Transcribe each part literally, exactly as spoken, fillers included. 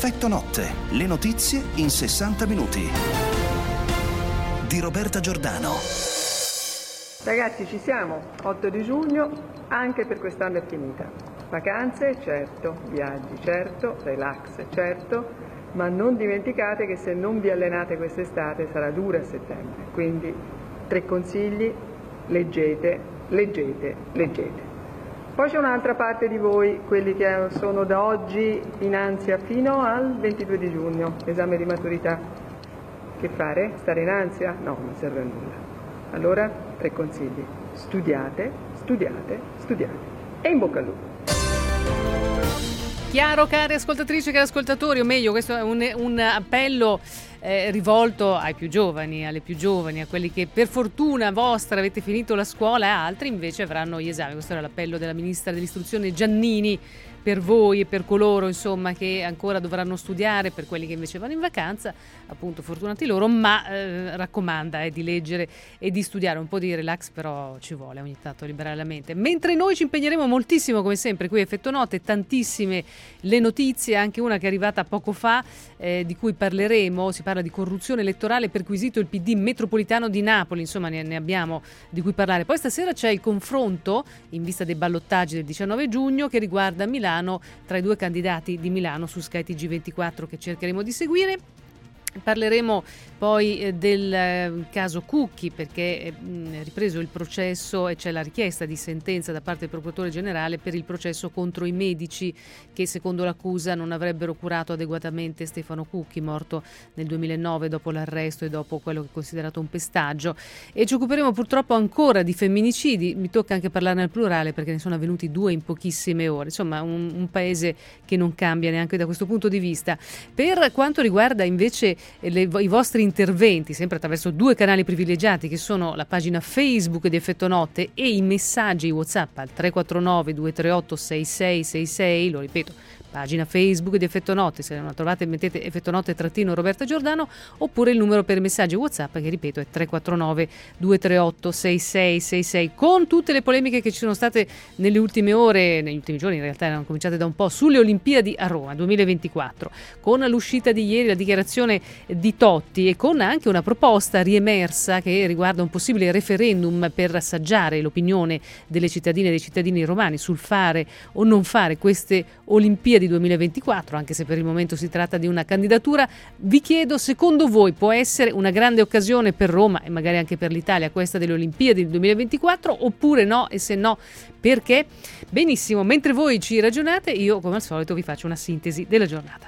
Effetto notte, le notizie in sessanta minuti. Di Roberta Giordano. Ragazzi, ci siamo, otto di giugno, anche per quest'anno è finita. Vacanze, certo, viaggi, certo, relax, certo, ma non dimenticate che se non vi allenate quest'estate sarà dura a settembre. Quindi tre consigli: leggete, leggete, leggete. Poi c'è un'altra parte di voi, quelli che sono da oggi in ansia fino al ventidue di giugno, esame di maturità. Che fare? Stare in ansia? No, non serve a nulla. Allora, tre consigli: studiate, studiate, studiate. E in bocca al lupo. Chiaro, cari ascoltatrici e cari ascoltatori, o meglio, questo è un, un appello eh, rivolto ai più giovani, alle più giovani, a quelli che per fortuna vostra avete finito la scuola e altri invece avranno gli esami. Questo era l'appello della ministra dell'istruzione Giannini per voi e per coloro, insomma, che ancora dovranno studiare, per quelli che invece vanno in vacanza, appunto fortunati loro, ma eh, raccomanda eh, di leggere e di studiare. Un po' di relax però ci vuole ogni tanto, liberare la mente. Mentre noi ci impegneremo moltissimo, come sempre, qui a Effetto Notte, tantissime le notizie, anche una che è arrivata poco fa, eh, di cui parleremo. Si parla di corruzione elettorale, perquisito il P D metropolitano di Napoli, insomma ne, ne abbiamo di cui parlare. Poi stasera c'è il confronto, in vista dei ballottaggi del diciannove giugno, che riguarda Milano, tra i due candidati di Milano su Sky T G ventiquattro, che cercheremo di seguire. Parleremo poi eh, del eh, caso Cucchi, perché è mh, ripreso il processo e c'è la richiesta di sentenza da parte del procuratore generale per il processo contro i medici che secondo l'accusa non avrebbero curato adeguatamente Stefano Cucchi, morto nel duemilanove dopo l'arresto e dopo quello che è considerato un pestaggio. E ci occuperemo purtroppo ancora di femminicidi, mi tocca anche parlarne al plurale perché ne sono avvenuti due in pochissime ore, insomma un, un paese che non cambia neanche da questo punto di vista. Per quanto riguarda invece Le, i vostri interventi, sempre attraverso due canali privilegiati che sono la pagina Facebook di Effetto Notte e i messaggi WhatsApp al tre quattro nove due tre otto sei sei sei sei, lo ripeto, pagina Facebook di Effetto Notte, se non la trovate mettete Effetto Notte trattino Roberta Giordano, oppure il numero per messaggi WhatsApp che ripeto è tre quattro nove due tre otto sei sei sei sei. Con tutte le polemiche che ci sono state nelle ultime ore, negli ultimi giorni in realtà erano cominciate da un po', sulle Olimpiadi a Roma duemilaventiquattro, con l'uscita di ieri, la dichiarazione di Totti e con anche una proposta riemersa che riguarda un possibile referendum per assaggiare l'opinione delle cittadine e dei cittadini romani sul fare o non fare queste Olimpiadi duemilaventiquattro, anche se per il momento si tratta di una candidatura. Vi chiedo, secondo voi può essere una grande occasione per Roma e magari anche per l'Italia questa delle Olimpiadi duemilaventiquattro, oppure no? E se no, perché? Benissimo, mentre voi ci ragionate, io come al solito vi faccio una sintesi della giornata.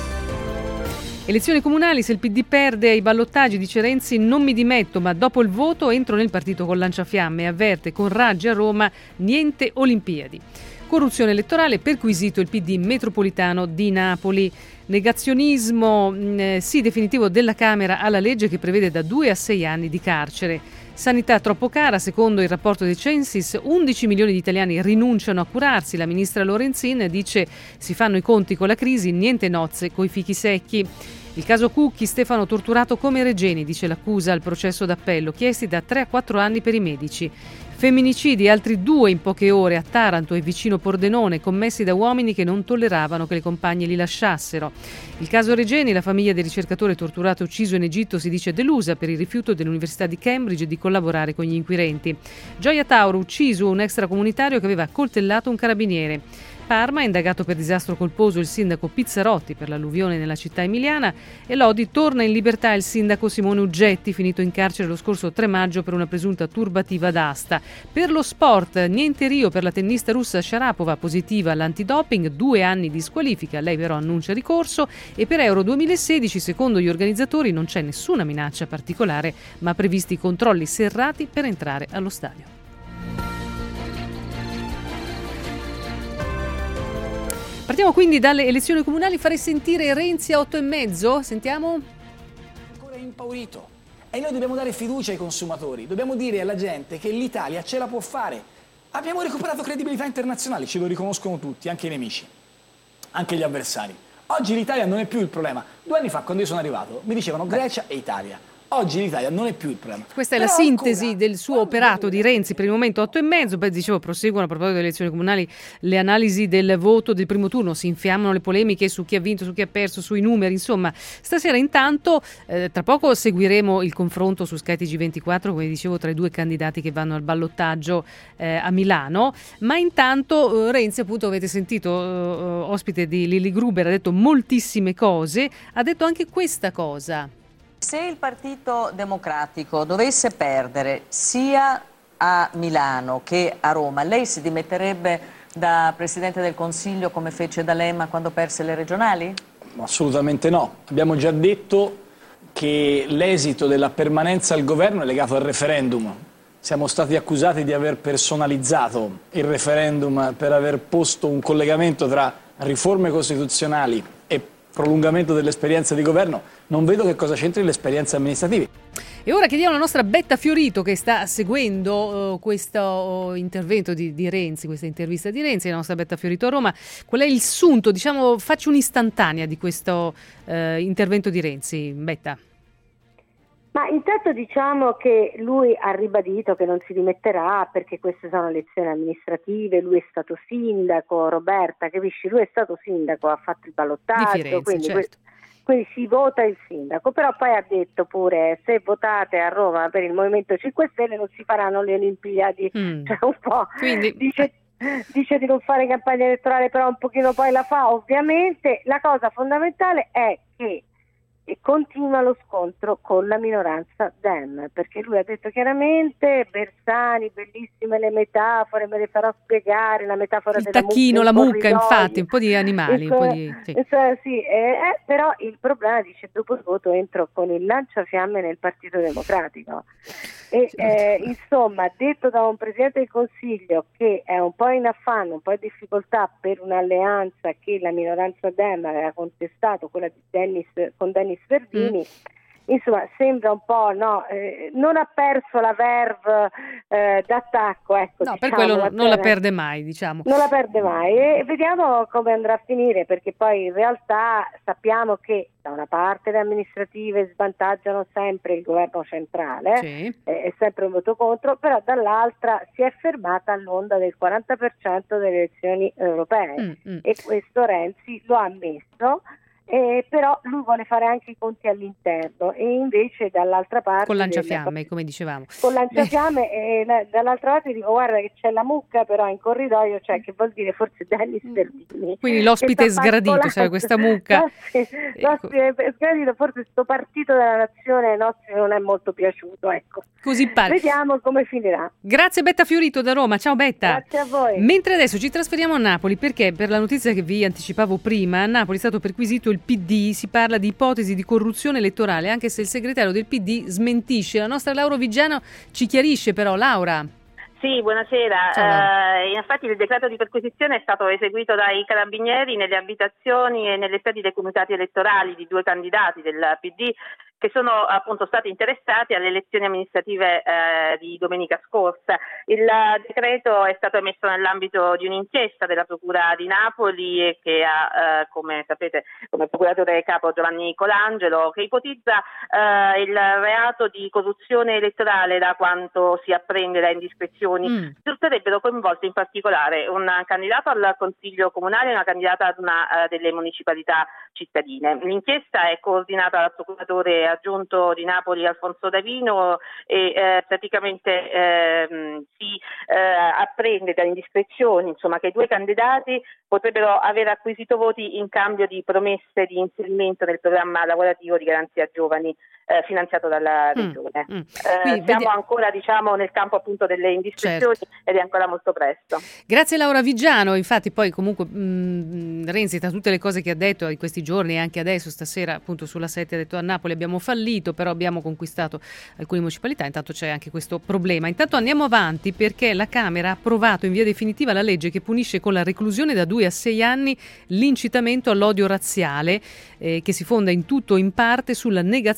Elezioni comunali, se il P D perde ai ballottaggi, dice Renzi, non mi dimetto, ma dopo il voto entro nel partito con lanciafiamme, avverte con Raggi a Roma, niente Olimpiadi. Corruzione elettorale, perquisito il P D metropolitano di Napoli. Negazionismo eh, sì definitivo della Camera alla legge che prevede da due a sei anni di carcere. Sanità troppo cara, secondo il rapporto dei Censis, undici milioni di italiani rinunciano a curarsi. La ministra Lorenzin dice si fanno i conti con la crisi, niente nozze coi fichi secchi. Il caso Cucchi, Stefano torturato come Regeni, dice l'accusa al processo d'appello, chiesti da tre a quattro anni per i medici. Femminicidi, altri due in poche ore a Taranto e vicino Pordenone, commessi da uomini che non tolleravano che le compagne li lasciassero. Il caso Regeni, la famiglia del ricercatore torturato e ucciso in Egitto si dice delusa per il rifiuto dell'Università di Cambridge di collaborare con gli inquirenti. Gioia Tauro, ucciso un extracomunitario che aveva coltellato un carabiniere. Parma, indagato per disastro colposo il sindaco Pizzarotti per l'alluvione nella città emiliana, e Lodi torna in libertà il sindaco Simone Uggetti, finito in carcere lo scorso tre maggio per una presunta turbativa d'asta. Per lo sport, niente Rio per la tennista russa Sharapova, positiva all'antidoping, due anni di squalifica, lei però annuncia ricorso, e per Euro duemilasedici, secondo gli organizzatori, non c'è nessuna minaccia particolare, ma previsti controlli serrati per entrare allo stadio. Partiamo quindi dalle elezioni comunali, farei sentire Renzi a otto e mezzo, sentiamo. Ancora impaurito e noi dobbiamo dare fiducia ai consumatori, dobbiamo dire alla gente che l'Italia ce la può fare. Abbiamo recuperato credibilità internazionale, ce lo riconoscono tutti, anche i nemici, anche gli avversari. Oggi l'Italia non è più il problema. Due anni fa, quando io sono arrivato, mi dicevano Grecia e Italia. Oggi l'Italia non è più il problema. Questa è Però la sintesi ancora, del suo operato di Renzi, per il momento otto e mezzo, poi dicevo proseguono a proposito delle elezioni comunali le analisi del voto del primo turno, si infiammano le polemiche su chi ha vinto, su chi ha perso, sui numeri, insomma stasera intanto eh, tra poco seguiremo il confronto su Sky T G ventiquattro, come dicevo, tra i due candidati che vanno al ballottaggio eh, a Milano, ma intanto eh, Renzi, appunto avete sentito, eh, ospite di Lily Gruber, ha detto moltissime cose, ha detto anche questa cosa. Se il Partito Democratico dovesse perdere sia a Milano che a Roma, lei si dimetterebbe da Presidente del Consiglio come fece D'Alema quando perse le regionali? Assolutamente no. Abbiamo già detto che l'esito della permanenza al governo è legato al referendum. Siamo stati accusati di aver personalizzato il referendum per aver posto un collegamento tra riforme costituzionali e prolungamento dell'esperienza di governo. Non vedo che cosa c'entri le esperienze amministrative. E ora chiediamo alla nostra Betta Fiorito, che sta seguendo uh, questo uh, intervento di, di Renzi, questa intervista di Renzi, la nostra Betta Fiorito a Roma. Qual è il sunto, diciamo, facci un'istantanea di questo uh, intervento di Renzi, Betta? Ma intanto diciamo che lui ha ribadito che non si dimetterà perché queste sono elezioni amministrative, lui è stato sindaco, Roberta, capisci? Lui è stato sindaco, ha fatto il ballottaggio, di Firenze, quindi, certo. quindi si vota il sindaco, però poi ha detto pure se votate a Roma per il Movimento cinque Stelle non si faranno le Olimpiadi, mm. cioè un po' quindi... dice... Dice di non fare campagna elettorale, però un pochino poi la fa, ovviamente. La cosa fondamentale è che e continua lo scontro con la minoranza Dem, perché lui ha detto chiaramente Bersani, bellissime le metafore, me le farò spiegare, la metafora il della tacchino, mucca, la mucca, infatti, un po' di animali, il, un po' di... Sì. Cioè, sì, eh, eh, però il problema, dice, dopo il voto entro con il lanciafiamme nel Partito Democratico. E eh, insomma, detto da un Presidente del Consiglio che è un po' in affanno, un po' in difficoltà per un'alleanza che la minoranza Dem aveva contestato, quella di Dennis, con Dennis Verdini, mm. insomma sembra un po', no, eh, non ha perso la verve eh, d'attacco, ecco, no, diciamo, per quello la non la perde mai, diciamo. Non la perde mai e vediamo come andrà a finire, perché poi in realtà sappiamo che da una parte le amministrative svantaggiano sempre il governo centrale, sì. eh, è sempre un voto contro, però dall'altra si è fermata all'onda del quaranta per cento delle elezioni europee mm, mm. e questo Renzi lo ha ammesso. Eh, però lui vuole fare anche i conti all'interno e invece dall'altra parte con lanciafiamme, del, come dicevamo, con lanciafiamme e la, dall'altra parte dico guarda che c'è la mucca però in corridoio, cioè che vuol dire forse Dennis Verdini, quindi l'ospite è sgradito, cioè questa mucca l'ospite, l'ospite è sgradito, forse sto partito della nazione nostro non è molto piaciuto, ecco, così pare. Vediamo come finirà. Grazie Betta Fiorito da Roma, ciao Betta. Grazie a voi. Mentre adesso ci trasferiamo a Napoli, perché per la notizia che vi anticipavo prima, a Napoli è stato perquisito il P D, si parla di ipotesi di corruzione elettorale, anche se il segretario del P D smentisce. La nostra Laura Vigiano ci chiarisce però. Laura. Sì, buonasera. Eh, infatti il decreto di perquisizione è stato eseguito dai carabinieri nelle abitazioni e nelle sedi dei comitati elettorali di due candidati del P D che sono appunto stati interessati alle elezioni amministrative eh, di domenica scorsa. Il decreto è stato emesso nell'ambito di un'inchiesta della Procura di Napoli e che ha, eh, come sapete, come procuratore capo Giovanni Colangelo, che ipotizza eh, il reato di corruzione elettorale da quanto si apprende da indiscrezioni. Mm. Risulterebbero coinvolte in particolare un candidato al Consiglio Comunale e una candidata ad una uh, delle municipalità cittadine. L'inchiesta è coordinata dal procuratore aggiunto di Napoli Alfonso Davino e eh, praticamente eh, si eh, apprende da indiscrezioni, insomma, che i due candidati potrebbero aver acquisito voti in cambio di promesse di inserimento nel programma lavorativo di Garanzia Giovani eh, finanziato dalla Regione. Mm, mm. Eh, siamo vedi... ancora, diciamo, nel campo appunto delle indiscrezioni, certo. Ed è ancora molto presto. Grazie Laura Vigiano. Infatti poi comunque mh, Renzi, tra tutte le cose che ha detto in questi giorni e anche adesso stasera appunto sulla sette, ha detto a Napoli abbiamo fallito, però abbiamo conquistato alcune municipalità. Intanto c'è anche questo problema. Intanto andiamo avanti, perché la Camera ha approvato in via definitiva la legge che punisce con la reclusione da due a sei anni l'incitamento all'odio razziale, eh, che si fonda in tutto o in parte sulla negazione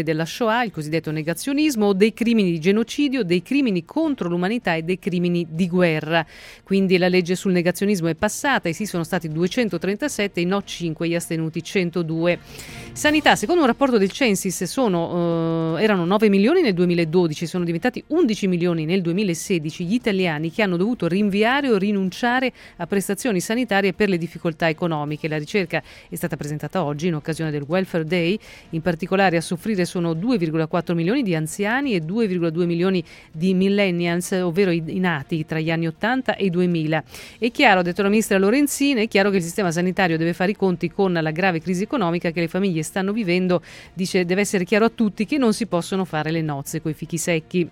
della Shoah, il cosiddetto negazionismo, o dei crimini di genocidio, dei crimini contro l'umanità e dei crimini di guerra. Quindi la legge sul negazionismo è passata, i sì sono stati duecentotrentasette, i no cinque, gli astenuti centodue. Sanità, secondo un rapporto del Censis sono, eh, erano nove milioni nel duemiladodici, sono diventati undici milioni nel duemilasedici gli italiani che hanno dovuto rinviare o rinunciare a prestazioni sanitarie per le difficoltà economiche. La ricerca è stata presentata oggi in occasione del Welfare Day. In particolare a soffrire sono due virgola quattro milioni di anziani e due virgola due milioni di millennials, ovvero i, i nati tra gli anni ottanta e i duemila. È chiaro, ha detto la ministra Lorenzin, è chiaro che il sistema sanitario deve fare i conti con la grave crisi economica che le famiglie stanno vivendo. Dice, deve essere chiaro a tutti che non si possono fare le nozze coi fichi secchi.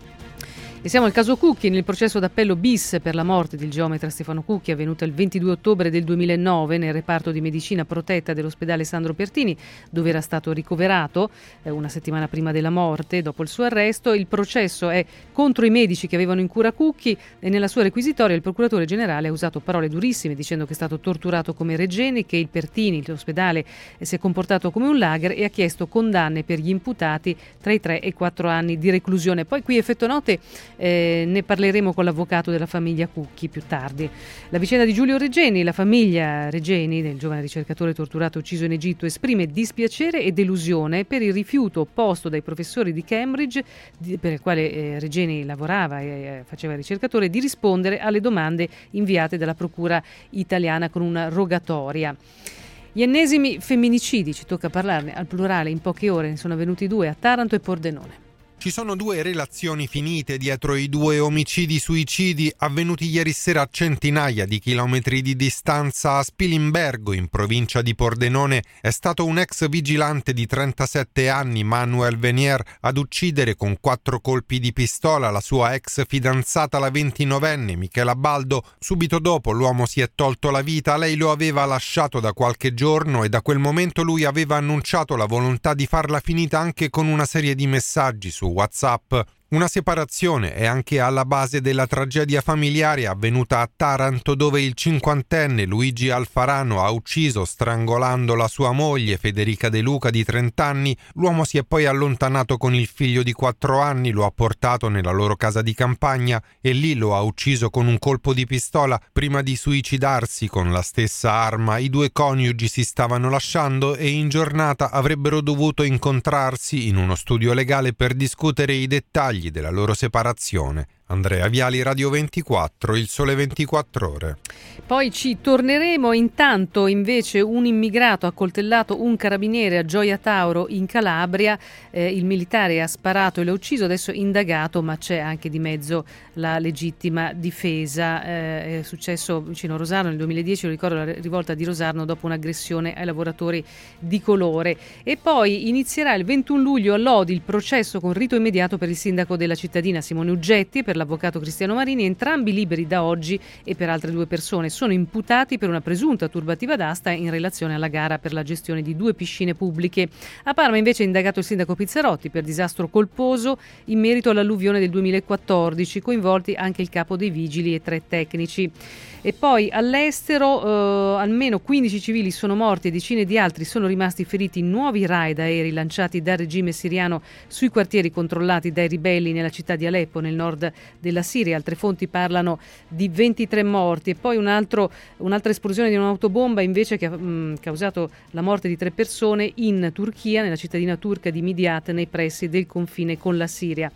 E siamo al caso Cucchi. Nel processo d'appello bis per la morte del geometra Stefano Cucchi, avvenuta il ventidue ottobre del duemilanove nel reparto di medicina protetta dell'ospedale Sandro Pertini, dove era stato ricoverato eh, una settimana prima della morte, dopo il suo arresto. Il processo è contro i medici che avevano in cura Cucchi e nella sua requisitoria il procuratore generale ha usato parole durissime dicendo che è stato torturato come Regeni, che il Pertini, l'ospedale, eh, si è comportato come un lager e ha chiesto condanne per gli imputati tra i tre e i quattro anni di reclusione. Poi qui effetto note. Eh, ne parleremo con l'avvocato della famiglia Cucchi più tardi. La vicenda di Giulio Regeni, la famiglia Regeni, del giovane ricercatore torturato e ucciso in Egitto, esprime dispiacere e delusione per il rifiuto opposto dai professori di Cambridge, di, per il quale eh, Regeni lavorava e eh, faceva ricercatore, di rispondere alle domande inviate dalla procura italiana con una rogatoria. Gli ennesimi femminicidi, ci tocca parlarne al plurale in poche ore, ne sono avvenuti due a Taranto e Pordenone. Ci sono due relazioni finite dietro i due omicidi-suicidi avvenuti ieri sera a centinaia di chilometri di distanza a Spilimbergo, in provincia di Pordenone. È stato un ex vigilante di trentasette anni, Manuel Venier, ad uccidere con quattro colpi di pistola la sua ex fidanzata, la ventinovenne Michela Baldo. Subito dopo l'uomo si è tolto la vita, lei lo aveva lasciato da qualche giorno e da quel momento lui aveva annunciato la volontà di farla finita anche con una serie di messaggi su WhatsApp. Una separazione è anche alla base della tragedia familiare avvenuta a Taranto, dove il cinquantenne Luigi Alfarano ha ucciso strangolando la sua moglie Federica De Luca di trenta anni. L'uomo si è poi allontanato con il figlio di quattro anni, lo ha portato nella loro casa di campagna e lì lo ha ucciso con un colpo di pistola prima di suicidarsi con la stessa arma. I due coniugi si stavano lasciando e in giornata avrebbero dovuto incontrarsi in uno studio legale per discutere i dettagli della loro separazione. Andrea Viali, Radio ventiquattro, Il Sole ventiquattro Ore. Poi ci torneremo. Intanto invece un immigrato ha accoltellato un carabiniere a Gioia Tauro in Calabria, eh, il militare ha sparato e l'ha ucciso, adesso indagato, ma c'è anche di mezzo la legittima difesa. Eh, è successo vicino a Rosarno nel duemiladieci, lo ricordo, la rivolta di Rosarno dopo un'aggressione ai lavoratori di colore. E poi inizierà il ventuno luglio a Lodi il processo con rito immediato per il sindaco della cittadina Simone Uggetti, per l'avvocato Cristiano Marini, entrambi liberi da oggi, e per altre due persone sono imputati per una presunta turbativa d'asta in relazione alla gara per la gestione di due piscine pubbliche. A Parma invece è indagato il sindaco Pizzarotti per disastro colposo in merito all'alluvione del duemilaquattordici, coinvolti anche il capo dei vigili e tre tecnici. E poi all'estero eh, almeno quindici civili sono morti e decine di altri sono rimasti feriti in nuovi raid aerei lanciati dal regime siriano sui quartieri controllati dai ribelli nella città di Aleppo, nel nord della Siria. Altre fonti parlano di ventitré morti. E poi un altro, un'altra esplosione di un'autobomba invece che ha mh, causato la morte di tre persone in Turchia, nella cittadina turca di Midyat, nei pressi del confine con la Siria.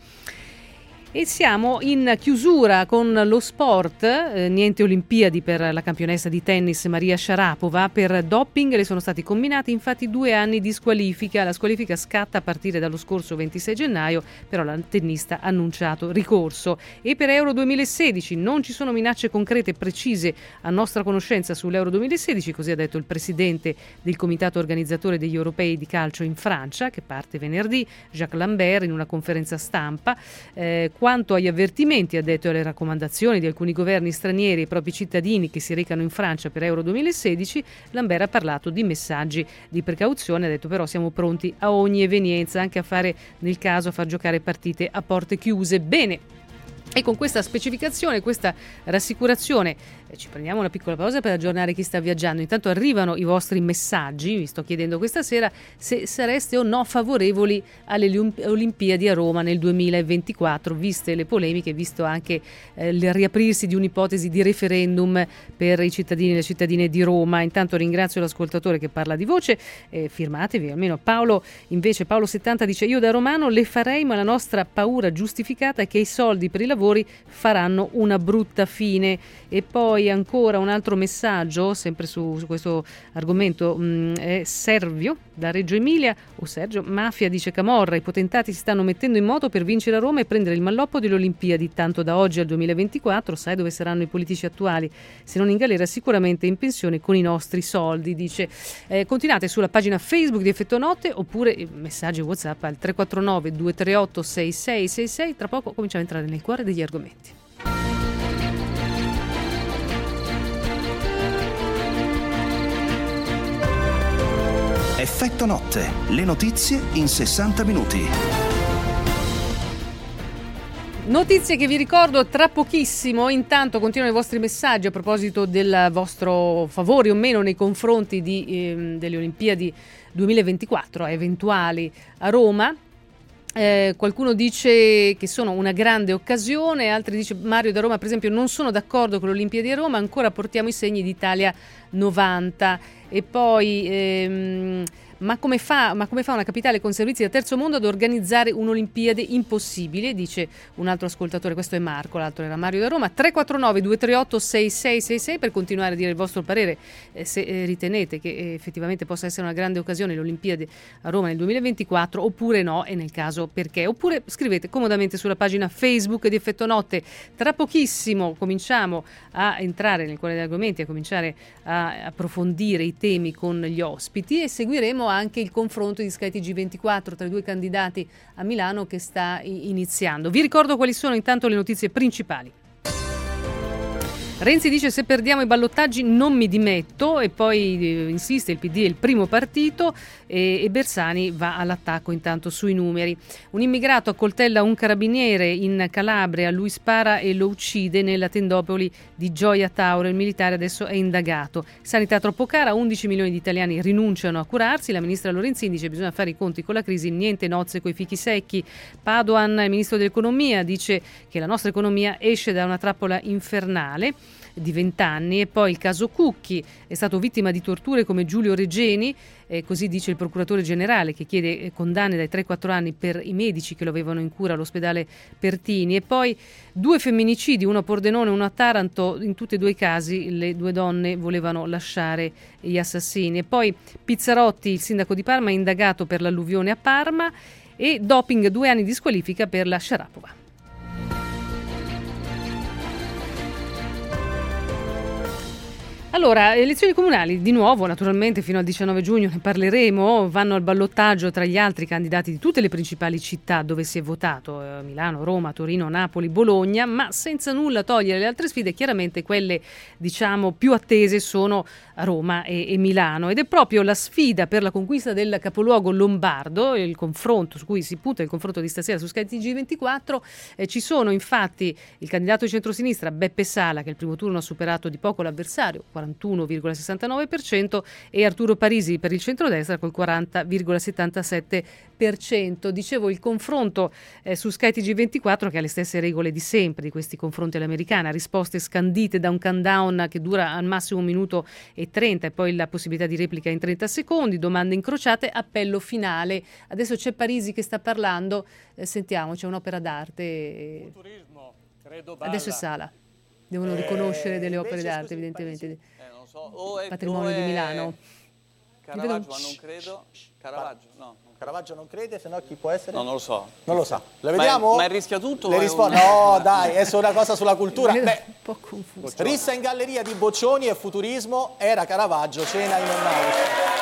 E siamo in chiusura con lo sport, eh, niente Olimpiadi per la campionessa di tennis Maria Sharapova. Per doping le sono stati combinati infatti due anni di squalifica. La squalifica scatta a partire dallo scorso ventisei gennaio, però la tennista ha annunciato ricorso. E per Euro duemilasedici non ci sono minacce concrete e precise a nostra conoscenza sull'Euro duemilasedici, così ha detto il presidente del comitato organizzatore degli europei di calcio in Francia, che parte venerdì, Jacques Lambert, in una conferenza stampa. Eh, Quanto agli avvertimenti, ha detto, e alle raccomandazioni di alcuni governi stranieri ai propri cittadini che si recano in Francia per Euro duemilasedici, Lambert ha parlato di messaggi di precauzione, ha detto però siamo pronti a ogni evenienza, anche a fare, nel caso, a far giocare partite a porte chiuse. Bene. E con questa specificazione, questa rassicurazione, eh, ci prendiamo una piccola pausa per aggiornare chi sta viaggiando. Intanto arrivano i vostri messaggi, vi sto chiedendo questa sera se sareste o no favorevoli alle Olimpiadi a Roma nel duemilaventiquattro, viste le polemiche, visto anche eh, il riaprirsi di un'ipotesi di referendum per i cittadini e le cittadine di Roma. Intanto ringrazio l'ascoltatore che parla di voce, eh, firmatevi, almeno Paolo, invece Paolo settanta dice: io da romano le farei, ma la nostra paura giustificata è che i soldi per i lavori faranno una brutta fine. E poi ancora un altro messaggio sempre su, su questo argomento, mh, è Servio da Reggio Emilia, o Sergio, mafia dice Camorra, i potentati si stanno mettendo in moto per vincere a Roma e prendere il malloppo delle Olimpiadi, tanto da oggi al duemilaventiquattro sai dove saranno i politici attuali, se non in galera sicuramente in pensione con i nostri soldi, dice. Eh, continuate sulla pagina Facebook di Effetto Notte oppure messaggi WhatsApp al tre quattro nove due tre otto sei sei sei sei. Tra poco cominciamo a entrare nel cuore degli argomenti. Effetto Notte, le notizie in sessanta minuti. Notizie che vi ricordo tra pochissimo. Intanto continuano i vostri messaggi a proposito del vostro favore o meno nei confronti di, eh, delle Olimpiadi duemilaventiquattro eventuali a Roma. Eh, qualcuno dice che sono una grande occasione, altri dice Mario da Roma per esempio non sono d'accordo con le Olimpiadi a Roma, ancora portiamo i segni d'Italia novanta. E poi ehm, ma come fa ma come fa una capitale con servizi da terzo mondo ad organizzare un'Olimpiade? Impossibile, dice un altro ascoltatore. Questo è Marco, l'altro era Mario da Roma. Tre quattro nove due tre otto sei sei sei sei per continuare a dire il vostro parere, eh, se eh, ritenete che eh, effettivamente possa essere una grande occasione l'Olimpiade a Roma nel duemilaventiquattro, oppure no, e nel caso perché. Oppure scrivete comodamente sulla pagina Facebook di Effetto Notte. Tra pochissimo cominciamo a entrare nel cuore degli argomenti, a cominciare a approfondire i temi con gli ospiti e seguiremo anche il confronto di Sky T G ventiquattro tra i due candidati a Milano che sta iniziando. Vi ricordo quali sono intanto le notizie principali. Renzi dice se perdiamo i ballottaggi non mi dimetto, e poi eh, insiste il P D è il primo partito, e, e Bersani va all'attacco intanto sui numeri. Un immigrato accoltella un carabiniere in Calabria, lui spara e lo uccide nella tendopoli di Gioia Tauro, il militare adesso è indagato. Sanità troppo cara, undici milioni di italiani rinunciano a curarsi, la ministra Lorenzin dice bisogna fare i conti con la crisi, niente nozze coi fichi secchi. Padoan, il ministro dell'economia, dice che la nostra economia esce da una trappola infernale di vent'anni. E poi il caso Cucchi, è stato vittima di torture come Giulio Regeni, eh, così dice il procuratore generale che chiede eh, condanne dai tre ai quattro anni per i medici che lo avevano in cura all'ospedale Pertini. E poi due femminicidi, uno a Pordenone e uno a Taranto, in tutti e due i casi le due donne volevano lasciare gli assassini. E poi Pizzarotti, il sindaco di Parma, è indagato per l'alluvione a Parma, e doping, due anni di squalifica per la Sharapova. Allora, elezioni comunali, di nuovo, naturalmente fino al diciannove giugno ne parleremo, vanno al ballottaggio tra gli altri candidati di tutte le principali città dove si è votato, eh, Milano, Roma, Torino, Napoli, Bologna, ma senza nulla togliere le altre sfide, chiaramente quelle diciamo più attese sono a Roma e, e Milano, ed è proprio la sfida per la conquista del capoluogo lombardo, il confronto su cui si punta, il confronto di stasera su Sky T G ventiquattro. Eh, ci sono infatti il candidato di centrosinistra Beppe Sala, che il primo turno ha superato di poco l'avversario, quarantuno virgola sessantanove per cento, e Arturo Parisi per il centrodestra col quaranta virgola settantasette per cento. Dicevo, il confronto eh, su Sky T G ventiquattro che ha le stesse regole di sempre di questi confronti all'americana, risposte scandite da un countdown che dura al massimo un minuto e trenta e poi la possibilità di replica in trenta secondi, domande incrociate, appello finale. Adesso c'è Parisi che sta parlando, eh, sentiamo, c'è un'opera d'arte. Turismo, credo Adesso è Sala. Devono eh, riconoscere delle opere d'arte, evidentemente. Eh, non so. o è, patrimonio o è... di Milano. Caravaggio, ma non credo. Caravaggio, no. Caravaggio non crede, se no chi può essere? No, non lo so. Non lo sa. Le vediamo? Ma, ma rischia tutto? Le rispo- un... No, dai, è solo una cosa sulla cultura. Beh, un po' confuso. Rissa in galleria di Boccioni e Futurismo, era Caravaggio, cena in Emmaus.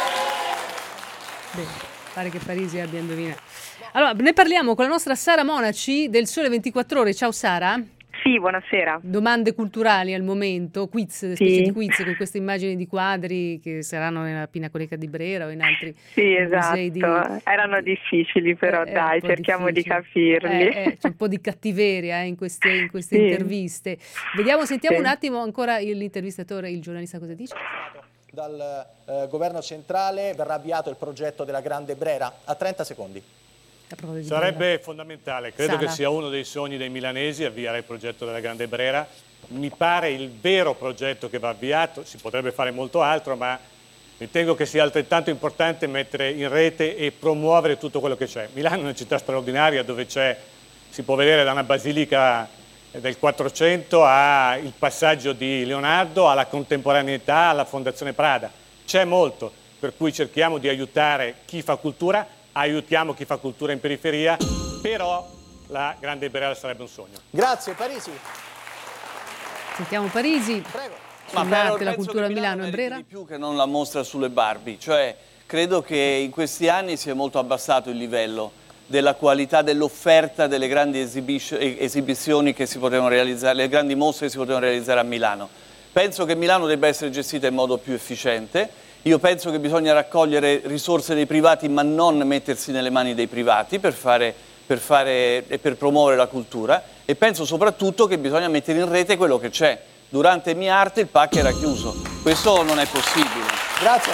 Bene, pare che Parisi abbia indovinato. Allora, ne parliamo con la nostra Sara Monaci del Sole ventiquattro Ore. Ciao Sara. Sì, buonasera. Domande culturali al momento, quiz, specie Sì. di quiz con queste immagini di quadri che saranno nella Pinacoteca di Brera o in altri Sì, musei di... esatto. Erano difficili, però Eh, è dai, un po' cerchiamo difficile. di capirli. Eh, eh, c'è un po' di cattiveria eh, in queste, in queste Sì. interviste. Vediamo, sentiamo Sì. un attimo ancora il- l'intervistatore, il giornalista cosa dice. Dal eh, governo centrale verrà avviato il progetto della Grande Brera. A trenta secondi. A proposito di Sarebbe fondamentale, credo Sala. che sia uno dei sogni dei milanesi avviare il progetto della Grande Brera. Mi pare il vero progetto che va avviato, si potrebbe fare molto altro, ma ritengo che sia altrettanto importante mettere in rete e promuovere tutto quello che c'è. Milano è una città straordinaria dove c'è, si può vedere da una basilica del quattrocento al passaggio di Leonardo, alla contemporaneità, alla Fondazione Prada. C'è molto, per cui cerchiamo di aiutare chi fa cultura, aiutiamo chi fa cultura in periferia, però la Grande Brera sarebbe un sogno. Grazie Parisi. Sentiamo Parisi. Prego. Sull'arte, la penso cultura a che Milano e meriti Brera. di più che non la mostra sulle Barbie, cioè credo che in questi anni si è molto abbassato il livello della qualità dell'offerta delle grandi esibis- esibizioni che si potevano realizzare, le grandi mostre che si potevano realizzare a Milano. Penso che Milano debba essere gestita in modo più efficiente. Io penso che bisogna raccogliere risorse dei privati ma non mettersi nelle mani dei privati per fare, per fare e per promuovere la cultura, e penso soprattutto che bisogna mettere in rete quello che c'è. Durante Mi Arte il P A C era chiuso, questo non è possibile. Grazie.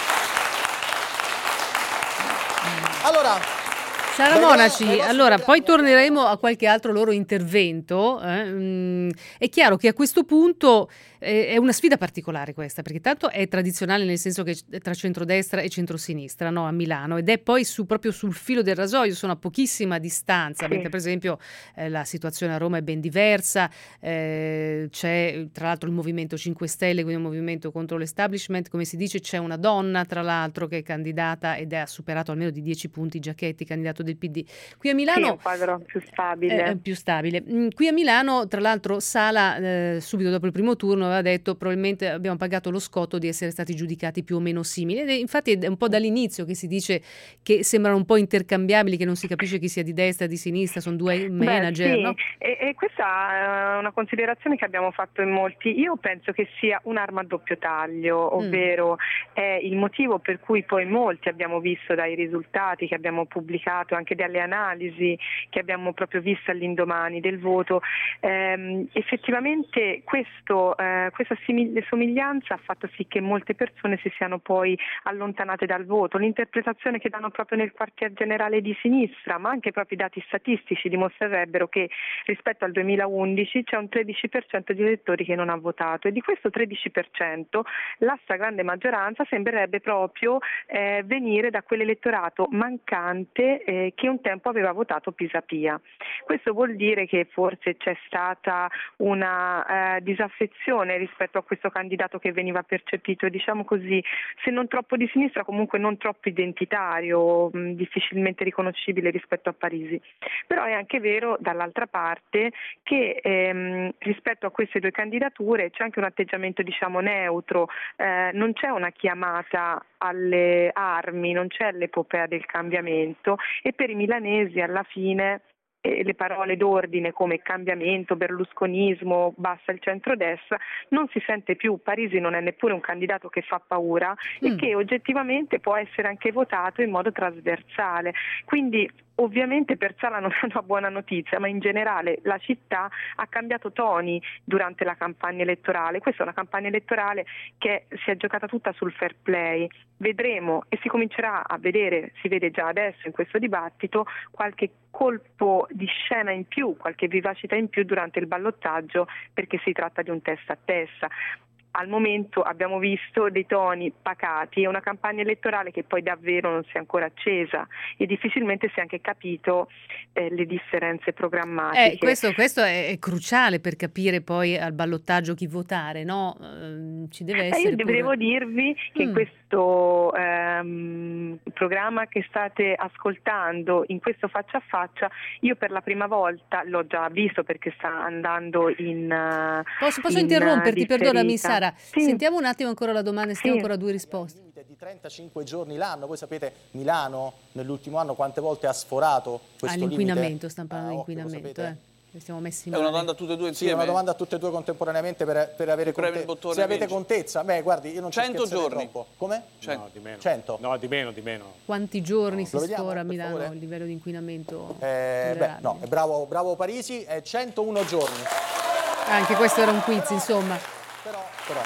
Allora, Sara dai, Monaci, dai, dai, allora dai, poi dai, torneremo a qualche altro loro intervento. eh, mm, È chiaro che a questo punto eh, è una sfida particolare questa, perché tanto è tradizionale nel senso che è tra centrodestra e centrosinistra, no, a Milano, ed è poi su, proprio sul filo del rasoio, sono a pochissima distanza, Sì. mentre per esempio eh, la situazione a Roma è ben diversa, eh, c'è tra l'altro il Movimento cinque Stelle, quindi un movimento contro l'establishment, come si dice c'è una donna tra l'altro che è candidata ed ha superato almeno di dieci punti Giachetti, candidato del P D. Qui a Sì, Milano è un quadro più stabile. è più stabile. Mm, Qui a Milano, tra l'altro, Sala, eh, subito dopo il primo turno, aveva detto probabilmente abbiamo pagato lo scotto di essere stati giudicati più o meno simili. Ed è, infatti è un po' dall'inizio che si dice che sembrano un po' intercambiabili, che non si capisce chi sia di destra, di sinistra, sono due manager, Beh, sì. no? e, e questa è una considerazione che abbiamo fatto in molti. Io penso che sia un'arma a doppio taglio, ovvero mm. è il motivo per cui poi molti abbiamo visto dai risultati che abbiamo pubblicato, anche dalle analisi che abbiamo proprio visto all'indomani del voto, ehm, effettivamente questo, eh, questa simil- somiglianza ha fatto sì che molte persone si siano poi allontanate dal voto. L'interpretazione che danno proprio nel quartier generale di sinistra, ma anche proprio i dati statistici dimostrerebbero che rispetto al duemilaundici c'è un tredici per cento di elettori che non ha votato, e di questo tredici per cento la stragrande maggioranza sembrerebbe proprio eh, venire da quell'elettorato mancante eh, che un tempo aveva votato Pisapia. Questo vuol dire che forse c'è stata una eh, disaffezione rispetto a questo candidato che veniva percepito, diciamo così, se non troppo di sinistra, comunque non troppo identitario, mh, difficilmente riconoscibile rispetto a Parisi. Però è anche vero dall'altra parte che ehm, rispetto a queste due candidature c'è anche un atteggiamento, diciamo, neutro, eh, non c'è una chiamata alle armi, non c'è l'epopea del cambiamento, e per i milanesi alla fine eh, le parole d'ordine come cambiamento, berlusconismo, basta il centrodestra, non si sente più. Parisi non è neppure un candidato che fa paura mm. e che oggettivamente può essere anche votato in modo trasversale. Quindi ovviamente per Sala non è una buona notizia, ma in generale la città ha cambiato toni durante la campagna elettorale. Questa è una campagna elettorale che si è giocata tutta sul fair play. Vedremo, e si comincerà a vedere, si vede già adesso in questo dibattito, qualche colpo di scena in più, qualche vivacità in più durante il ballottaggio, perché si tratta di un testa a testa. Al momento abbiamo visto dei toni pacati e una campagna elettorale che poi davvero non si è ancora accesa, e difficilmente si è anche capito eh, le differenze programmatiche. Eh, questo, questo è, è cruciale per capire poi al ballottaggio chi votare, no? Eh, ci deve essere. Eh, io devo pure... dirvi che mm. in questo ehm, programma che state ascoltando, in questo faccia a faccia, io per la prima volta l'ho già visto perché sta andando in Posso, posso in, interromperti? uh, Perdonami Sara. Sì. Sentiamo un attimo ancora la domanda, stiamo sì. ancora due risposte. Il limite di trentacinque giorni l'anno, voi sapete Milano nell'ultimo anno quante volte ha sforato questo All'inquinamento, limite? stiamo parlando di inquinamento. Eh. Siamo messi È male. una domanda a tutte e due insieme? Sì, è una domanda a tutte e due contemporaneamente per, per avere conte- se avete contezza. Beh, guardi, io non ci cento scherzerei giorni. troppo. Come? No, di meno. cento? No, di meno, di meno. Quanti giorni Lo si vediamo, sfora a per Milano favore? il livello di inquinamento? Eh, beh, tollerabile? no, è bravo, bravo Parisi, è centouno giorni. Anche questo era un quiz, insomma. Però.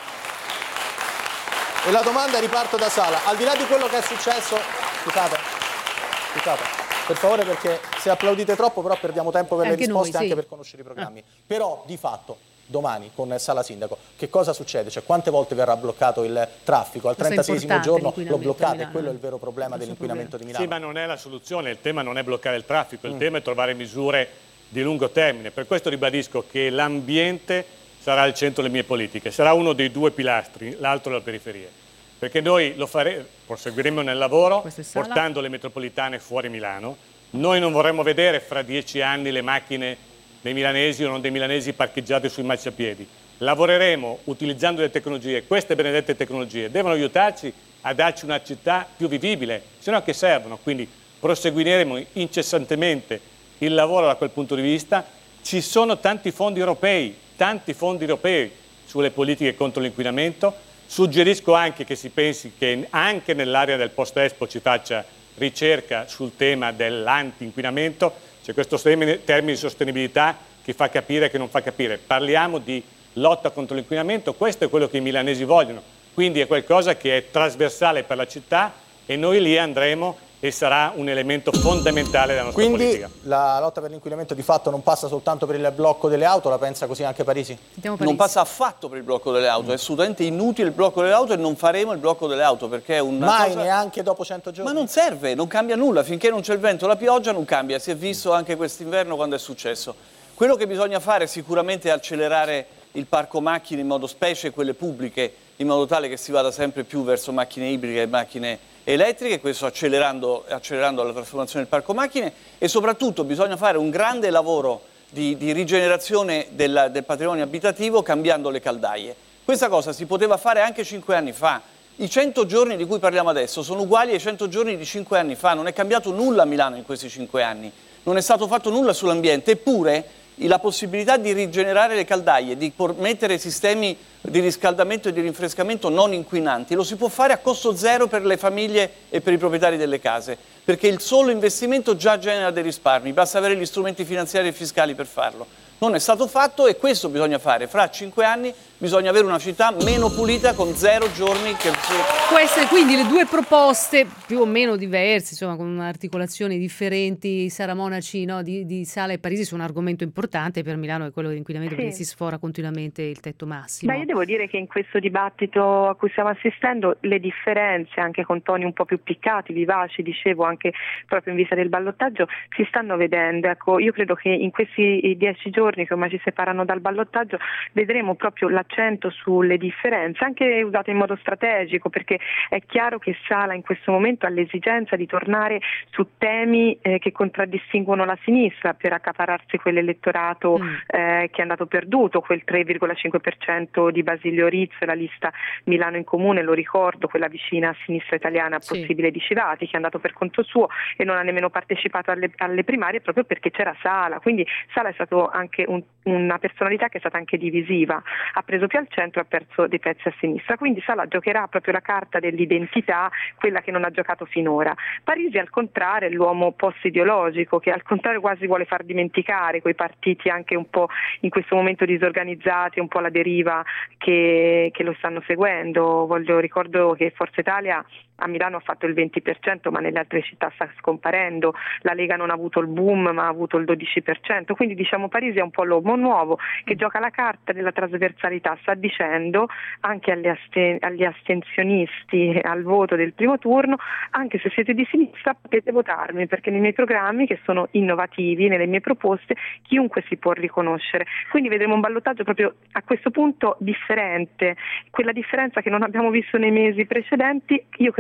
E la domanda riparto da Sala. Al di là di quello che è successo, scusate, scusate, per favore, perché se applaudite troppo però perdiamo tempo per Anche le risposte, noi, sì. anche per conoscere i programmi. Però di fatto domani con Sala Sindaco che cosa succede? Cioè quante volte verrà bloccato il traffico? Al Questo è trentaseiesimo importante, giorno lo l'inquinamento a bloccate, Milano. quello è il vero problema dell'inquinamento di Milano. Sì, ma non è la soluzione, il tema non è bloccare il traffico, il Mm. tema è trovare misure di lungo termine. Per questo ribadisco che l'ambiente sarà al centro delle mie politiche, sarà uno dei due pilastri, l'altro la periferia. Perché noi lo fare, proseguiremo nel lavoro portando le metropolitane fuori Milano. Noi non vorremmo vedere fra dieci anni le macchine dei milanesi o non dei milanesi parcheggiate sui marciapiedi. Lavoreremo utilizzando le tecnologie, queste benedette tecnologie devono aiutarci a darci una città più vivibile, se no che servono. Quindi proseguiremo incessantemente il lavoro da quel punto di vista. Ci sono tanti fondi europei, tanti fondi europei sulle politiche contro l'inquinamento. Suggerisco anche che si pensi che anche nell'area del post-Expo ci faccia ricerca sul tema dell'anti-inquinamento. C'è questo termine, termine di sostenibilità che fa capire e che non fa capire. Parliamo di lotta contro l'inquinamento, questo è quello che i milanesi vogliono. Quindi è qualcosa che è trasversale per la città e noi lì andremo e sarà un elemento fondamentale della nostra Quindi politica. la lotta per l'inquinamento di fatto non passa soltanto per il blocco delle auto, la pensa così anche Parisi? Non passa affatto per il blocco delle auto, è assolutamente inutile il blocco delle auto e non faremo il blocco delle auto perché è una Mai, cosa... neanche dopo cento giorni? Ma non serve, non cambia nulla, finché non c'è il vento o la pioggia non cambia, si è visto anche quest'inverno quando è successo. Quello che bisogna fare sicuramente è accelerare il parco macchine in modo specie quelle pubbliche, in modo tale che si vada sempre più verso macchine ibride e macchine elettriche, questo accelerando, accelerando la trasformazione del parco macchine, e soprattutto bisogna fare un grande lavoro di, di rigenerazione del, del patrimonio abitativo cambiando le caldaie. Questa cosa si poteva fare anche cinque anni fa. I cento giorni di cui parliamo adesso sono uguali ai cento giorni di cinque anni fa, non è cambiato nulla a Milano in questi cinque anni, non è stato fatto nulla sull'ambiente, eppure la possibilità di rigenerare le caldaie, di mettere sistemi di riscaldamento e di rinfrescamento non inquinanti, lo si può fare a costo zero per le famiglie e per i proprietari delle case, perché il solo investimento già genera dei risparmi, basta avere gli strumenti finanziari e fiscali per farlo. Non è stato fatto e questo bisogna fare. Fra cinque anni bisogna avere una città meno pulita con zero giorni che... Queste quindi le due proposte più o meno diverse, insomma con articolazioni differenti, Sara Monaci, no, di, di Sala e Parisi, su un argomento importante per Milano, è quello dell'inquinamento, Sì. perché si sfora continuamente il tetto massimo. Beh, io devo dire che in questo dibattito a cui stiamo assistendo le differenze, anche con toni un po' più piccati, vivaci, dicevo, anche proprio in vista del ballottaggio, si stanno vedendo. Ecco, io credo che in questi dieci giorni che ormai ci separano dal ballottaggio vedremo proprio l'accento sulle differenze, anche usate in modo strategico, perché è chiaro che Sala in questo momento ha l'esigenza di tornare su temi eh, che contraddistinguono la sinistra per accaparrarsi quell'elettorato mm. eh, che è andato perduto, quel tre virgola cinque per cento di Basilio Rizzo, la lista Milano in Comune, lo ricordo, quella vicina a Sinistra Italiana Sì. possibile di Civati, che è andato per conto suo e non ha nemmeno partecipato alle, alle primarie proprio perché c'era Sala. Quindi Sala è stato anche un, una personalità che è stata anche divisiva, ha preso più al centro e ha perso dei pezzi a sinistra, quindi Sala giocherà proprio la carta dell'identità, quella che non ha giocato finora. Parisi al contrario è l'uomo post-ideologico che al contrario quasi vuole far dimenticare quei partiti anche un po' in questo momento disorganizzati, un po' alla deriva che, che lo stanno seguendo. Voglio, ricordo che Forza Italia a Milano ha fatto il venti per cento ma nelle altre città sta scomparendo, la Lega non ha avuto il boom ma ha avuto il dodici per cento, quindi diciamo Parisi è un po' l'uomo nuovo che gioca la carta della trasversalità, sta dicendo anche alle asten- agli astensionisti al voto del primo turno: anche se siete di sinistra potete votarmi, perché nei miei programmi, che sono innovativi, nelle mie proposte chiunque si può riconoscere. Quindi vedremo un ballottaggio proprio a questo punto differente, quella differenza che non abbiamo visto nei mesi precedenti. Io credo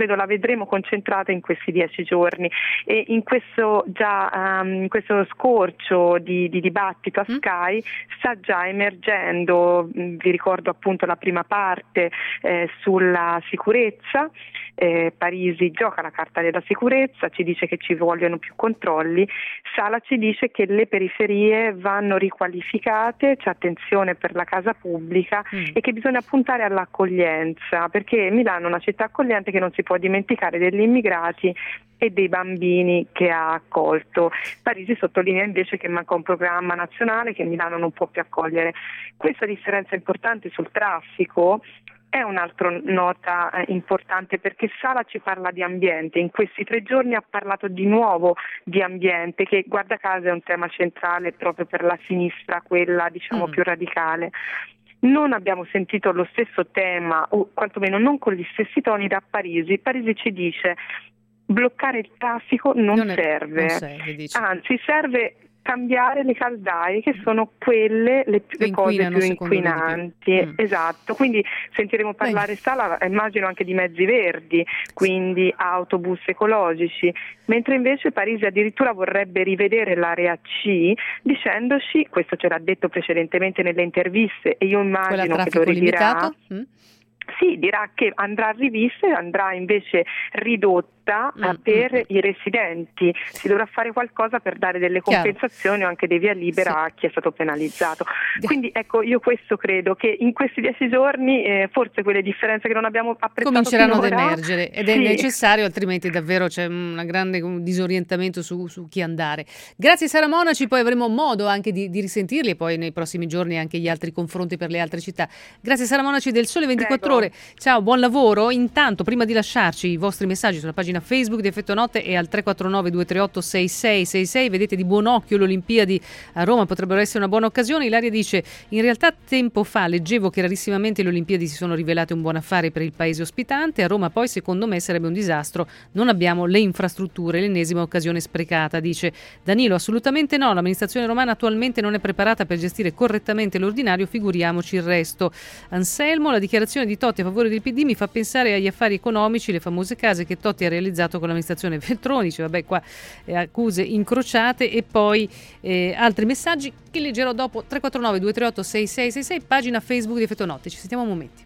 credo la vedremo concentrata in questi dieci giorni e in questo già um, in questo scorcio di, di dibattito a Sky sta già emergendo, vi ricordo appunto la prima parte eh, sulla sicurezza. Eh, Parisi gioca la carta della sicurezza, ci dice che ci vogliono più controlli, Sala ci dice che le periferie vanno riqualificate, c'è attenzione per la casa pubblica mm. e che bisogna puntare all'accoglienza, perché Milano è una città accogliente che non si può dimenticare degli immigrati e dei bambini che ha accolto. Parisi sottolinea invece che manca un programma nazionale che Milano non può più accogliere. Questa differenza importante sul traffico è un'altra nota eh, importante, perché Sala ci parla di ambiente, in questi tre giorni ha parlato di nuovo di ambiente, che guarda caso è un tema centrale proprio per la sinistra, quella diciamo mm. più radicale. Non abbiamo sentito lo stesso tema, o quantomeno non con gli stessi toni, da Parisi. Parisi ci dice bloccare il traffico non, non serve, non serve anzi serve cambiare le caldaie, che sono quelle le, le cose più inquinanti. Mm. Esatto, quindi sentiremo parlare Sala, immagino anche di mezzi verdi, quindi autobus ecologici, mentre invece Parisi addirittura vorrebbe rivedere l'area C, dicendoci, questo ce l'ha detto precedentemente nelle interviste e io immagino che lo ridirà. Mm. Sì, dirà che andrà rivista e andrà invece ridotta mm, per mm. i residenti. Si dovrà fare qualcosa per dare delle compensazioni o anche dei via libera sì. a chi è stato penalizzato. Quindi ecco, io questo credo, che in questi dieci giorni eh, forse quelle differenze che non abbiamo apprezzato cominceranno finora, ad emergere ed sì. è necessario, altrimenti davvero c'è un grande disorientamento su, su chi andare. Grazie Sara Monaci, poi avremo modo anche di, di risentirli e poi nei prossimi giorni anche gli altri confronti per le altre città. Grazie Sara Monaci del Sole ventiquattro Prego. Ore. Ciao, buon lavoro. Intanto, prima di lasciarci i vostri messaggi sulla pagina Facebook di Effetto Notte e al tre quattro nove due tre otto sei sei sei sei, vedete di buon occhio le Olimpiadi a Roma, potrebbero essere una buona occasione. Ilaria dice: in realtà tempo fa leggevo che rarissimamente le Olimpiadi si sono rivelate un buon affare per il paese ospitante, a Roma poi secondo me sarebbe un disastro, non abbiamo le infrastrutture, l'ennesima occasione sprecata, dice Danilo. Assolutamente no, l'amministrazione romana attualmente non è preparata per gestire correttamente l'ordinario, figuriamoci il resto. Anselmo: la dichiarazione di Totti a favore del P D mi fa pensare agli affari economici, le famose case che Totti ha realizzato con l'amministrazione Veltroni. Cioè, vabbè, qua eh, accuse incrociate. E poi eh, altri messaggi che leggerò dopo. Tre quattro nove due tre otto sei sei sei sei, pagina Facebook di Effetto Notte. Ci sentiamo un momento.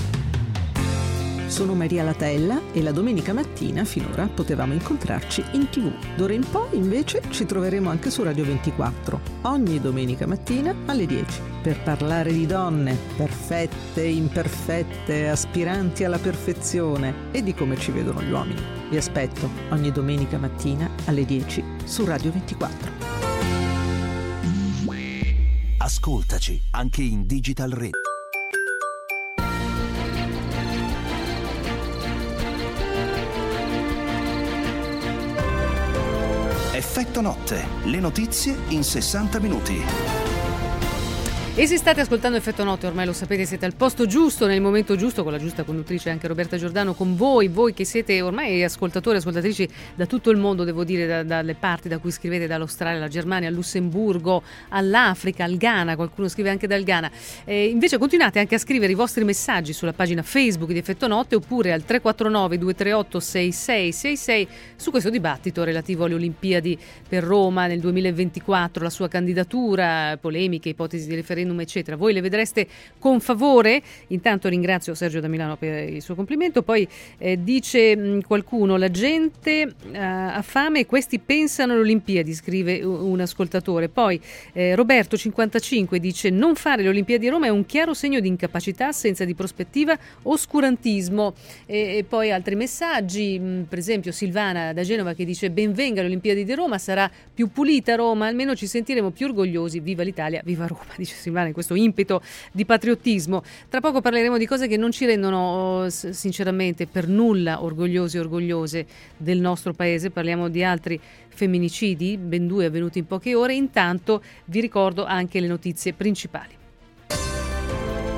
Sono Maria Latella e la domenica mattina finora potevamo incontrarci in tivù. D'ora in poi invece ci troveremo anche su Radio ventiquattro, ogni domenica mattina alle dieci, per parlare di donne, perfette, imperfette, aspiranti alla perfezione e di come ci vedono gli uomini. Vi aspetto ogni domenica mattina alle dieci su Radio ventiquattro. Ascoltaci anche in Digital Radio. Effetto Notte, le notizie in sessanta minuti. E se state ascoltando Effetto Notte, ormai lo sapete, siete al posto giusto, nel momento giusto, con la giusta conduttrice anche Roberta Giordano, con voi, voi che siete ormai ascoltatori e ascoltatrici da tutto il mondo, devo dire, da, dalle parti da cui scrivete, dall'Australia alla Germania, al Lussemburgo, all'Africa, al Ghana, qualcuno scrive anche dal Ghana. Eh, invece continuate anche a scrivere i vostri messaggi sulla pagina Facebook di Effetto Notte oppure al tre quattro nove due tre otto sei sei sei sei su questo dibattito relativo alle Olimpiadi per Roma nel duemilaventiquattro, la sua candidatura, polemiche, ipotesi di referendum, eccetera. Voi le vedreste con favore? Intanto ringrazio Sergio da Milano per il suo complimento. Poi eh, dice mh, qualcuno: la gente eh, ha fame e questi pensano alle Olimpiadi, scrive un ascoltatore. Poi eh, Roberto cinquantacinque dice: non fare le Olimpiadi a Roma è un chiaro segno di incapacità, assenza di prospettiva, oscurantismo. E, e poi altri messaggi, mh, per esempio Silvana da Genova che dice: benvenga le Olimpiadi di Roma, sarà più pulita Roma, almeno ci sentiremo più orgogliosi, viva l'Italia, viva Roma, dice Silvana in questo impeto di patriottismo. Tra poco parleremo di cose che non ci rendono sinceramente per nulla orgogliosi e orgogliose del nostro paese. Parliamo di altri femminicidi, ben due avvenuti in poche ore. Intanto vi ricordo anche le notizie principali.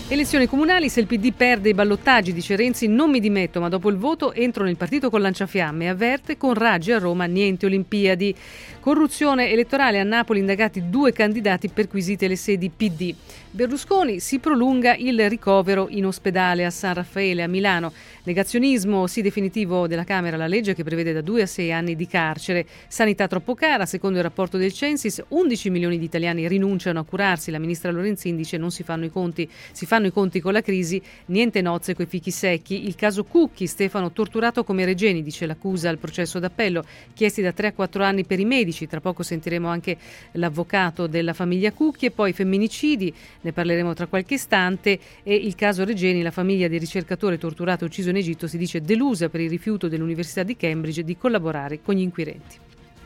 Elezioni comunali, se il P D perde i ballottaggi, dice Renzi, non mi dimetto, ma dopo il voto entro nel partito con lanciafiamme e avverte con Raggi a Roma niente Olimpiadi. Corruzione elettorale, a Napoli indagati due candidati, perquisite le sedi P D. Berlusconi, si prolunga il ricovero in ospedale a San Raffaele a Milano. Negazionismo sì definitivo della Camera, la legge che prevede da due a sei anni di carcere. Sanità troppo cara, secondo il rapporto del Censis, undici milioni di italiani rinunciano a curarsi. La ministra Lorenzin dice non si fanno i conti, si fanno i conti con la crisi, niente nozze coi fichi secchi. Il caso Cucchi, Stefano torturato come Regeni, dice l'accusa al processo d'appello, chiesti da tre a quattro anni per i medici. Tra poco sentiremo anche l'avvocato della famiglia Cucchi. E poi femminicidi, ne parleremo tra qualche istante, e il caso Regeni, la famiglia del ricercatore torturato e ucciso in Egitto si dice delusa per il rifiuto dell'Università di Cambridge di collaborare con gli inquirenti.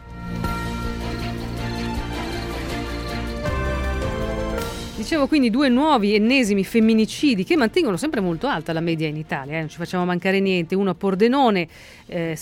Dicevo quindi due nuovi ennesimi femminicidi che mantengono sempre molto alta la media in Italia, eh? Non ci facciamo mancare niente. Uno a Pordenone, eh,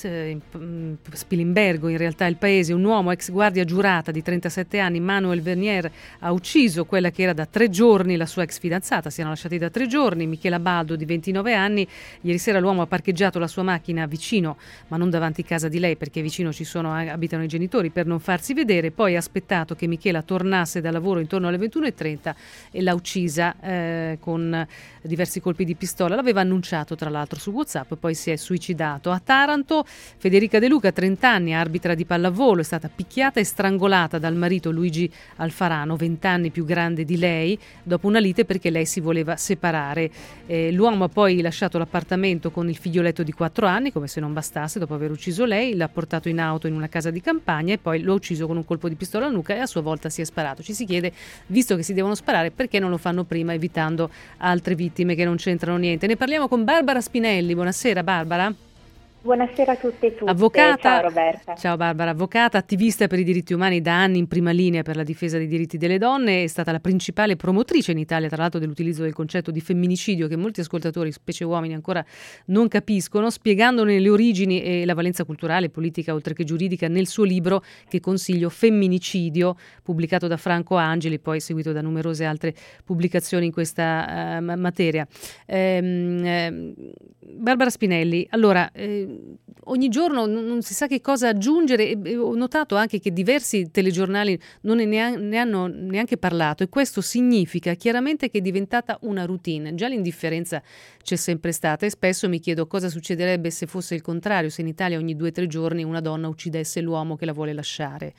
Spilimbergo in realtà il paese, un uomo ex guardia giurata di trentasette anni, Manuel Vernier, ha ucciso quella che era da tre giorni la sua ex fidanzata, si erano lasciati da tre giorni. Michela Baldo di ventinove anni, ieri sera l'uomo ha parcheggiato la sua macchina vicino, ma non davanti casa di lei perché vicino ci sono, abitano i genitori, per non farsi vedere, poi ha aspettato che Michela tornasse da lavoro intorno alle ventuno e trenta e l'ha uccisa eh, con diversi colpi di pistola. L'aveva annunciato tra l'altro su WhatsApp e poi si è suicidato. A Taranto, Federica De Luca, trenta anni, arbitra di pallavolo, è stata picchiata e strangolata dal marito Luigi Alfarano, venti anni più grande di lei, dopo una lite perché lei si voleva separare. Eh, l'uomo ha poi lasciato l'appartamento con il figlioletto di quattro anni, come se non bastasse, dopo aver ucciso lei, l'ha portato in auto in una casa di campagna e poi lo ha ucciso con un colpo di pistola alla nuca e a sua volta si è sparato. Ci si chiede, visto che si devono sparare, perché non lo fanno prima, evitando altre vittime che non c'entrano niente. Ne parliamo con Barbara Spinelli. Buonasera Barbara. Buonasera a tutte e tutti. Avvocata, ciao Roberta. Ciao Barbara, avvocata, attivista per i diritti umani da anni in prima linea per la difesa dei diritti delle donne, è stata la principale promotrice in Italia tra l'altro dell'utilizzo del concetto di femminicidio che molti ascoltatori, specie uomini, ancora non capiscono, spiegandone le origini e la valenza culturale, politica oltre che giuridica nel suo libro che consiglio, Femminicidio, pubblicato da Franco Angeli, poi seguito da numerose altre pubblicazioni in questa uh, materia. Ehm, eh, Barbara Spinelli, allora eh, ogni giorno non, non si sa che cosa aggiungere e, e ho notato anche che diversi telegiornali non ne, ne, ne hanno neanche parlato e questo significa chiaramente che è diventata una routine. Già l'indifferenza c'è sempre stata e spesso mi chiedo cosa succederebbe se fosse il contrario, se in Italia ogni due o tre giorni una donna uccidesse l'uomo che la vuole lasciare.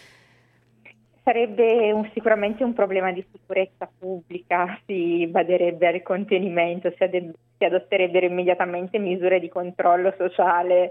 Sarebbe un, sicuramente un problema di sicurezza pubblica, si baderebbe al contenimento, si, ad, si adotterebbero immediatamente misure di controllo sociale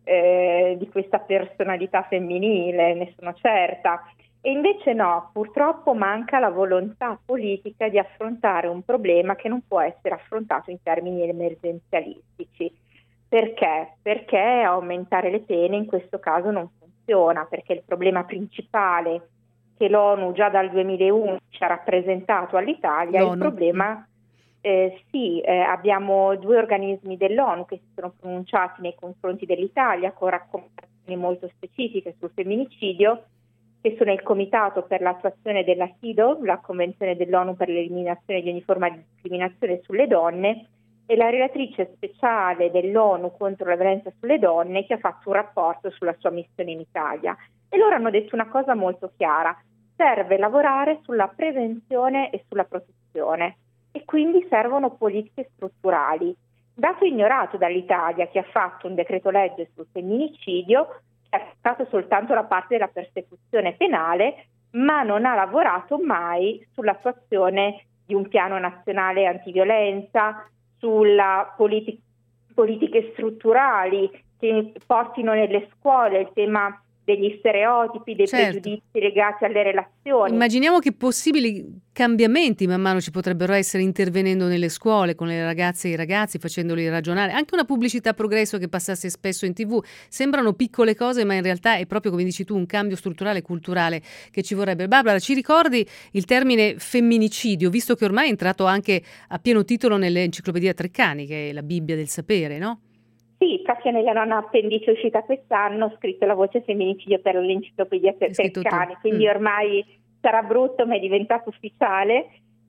eh, di questa personalità femminile, ne sono certa. E invece no, purtroppo manca la volontà politica di affrontare un problema che non può essere affrontato in termini emergenzialistici. Perché? Perché aumentare le pene in questo caso non funziona, perché il problema principale che l'ONU già dal duemilaundici ha rappresentato all'Italia, l'ONU. Il problema, eh, sì, eh, abbiamo due organismi dell'ONU che si sono pronunciati nei confronti dell'Italia con raccomandazioni molto specifiche sul femminicidio, che sono il Comitato per l'attuazione della S I D O, la Convenzione dell'ONU per l'eliminazione di ogni forma di discriminazione sulle donne, e la relatrice speciale dell'ONU contro la violenza sulle donne che ha fatto un rapporto sulla sua missione in Italia. E loro hanno detto una cosa molto chiara: serve lavorare sulla prevenzione e sulla protezione e quindi servono politiche strutturali. Dato ignorato dall'Italia, che ha fatto un decreto legge sul femminicidio, che ha fatto soltanto la parte della persecuzione penale, ma non ha lavorato mai sull'attuazione di un piano nazionale antiviolenza, sulla politi- politiche strutturali che portino nelle scuole il tema degli stereotipi, dei certo. pregiudizi legati alle relazioni. Immaginiamo che possibili cambiamenti man mano ci potrebbero essere intervenendo nelle scuole, con le ragazze e i ragazzi, facendoli ragionare. Anche una pubblicità a progresso che passasse spesso in tivù. Sembrano piccole cose, ma in realtà è proprio, come dici tu, un cambio strutturale e culturale che ci vorrebbe. Barbara, ci ricordi il termine femminicidio, visto che ormai è entrato anche a pieno titolo nell'enciclopedia Treccani, che è la Bibbia del sapere, no? Sì, proprio nella nona appendice uscita quest'anno ho scritto la voce femminicidio per l'enciclopedia Treccani, quindi mm. ormai sarà brutto ma è diventato ufficiale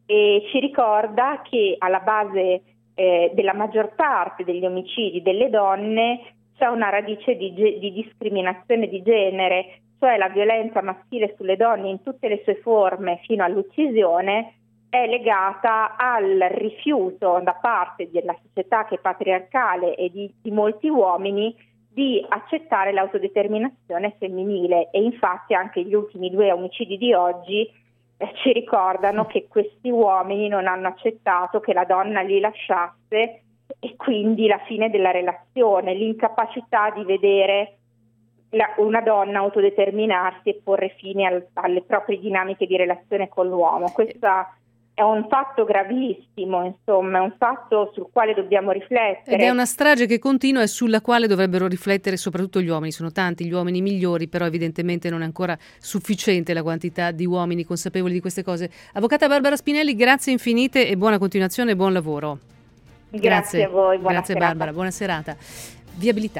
e ci ricorda che alla base eh, della maggior parte degli omicidi delle donne c'è una radice di, di discriminazione di genere, cioè la violenza maschile sulle donne in tutte le sue forme fino all'uccisione è legata al rifiuto da parte della società che è patriarcale e di, di molti uomini di accettare l'autodeterminazione femminile, e infatti anche gli ultimi due omicidi di oggi eh, ci ricordano che questi uomini non hanno accettato che la donna li lasciasse, e quindi la fine della relazione, l'incapacità di vedere la, una donna autodeterminarsi e porre fine al, alle proprie dinamiche di relazione con l'uomo. Questa è un fatto gravissimo, insomma, è un fatto sul quale dobbiamo riflettere. Ed è una strage che continua e sulla quale dovrebbero riflettere soprattutto gli uomini. Sono tanti gli uomini migliori, però evidentemente non è ancora sufficiente la quantità di uomini consapevoli di queste cose. Avvocata Barbara Spinelli, grazie infinite e buona continuazione e buon lavoro. Grazie, grazie a voi, buona Grazie serata. Barbara, buona serata. Viabilità.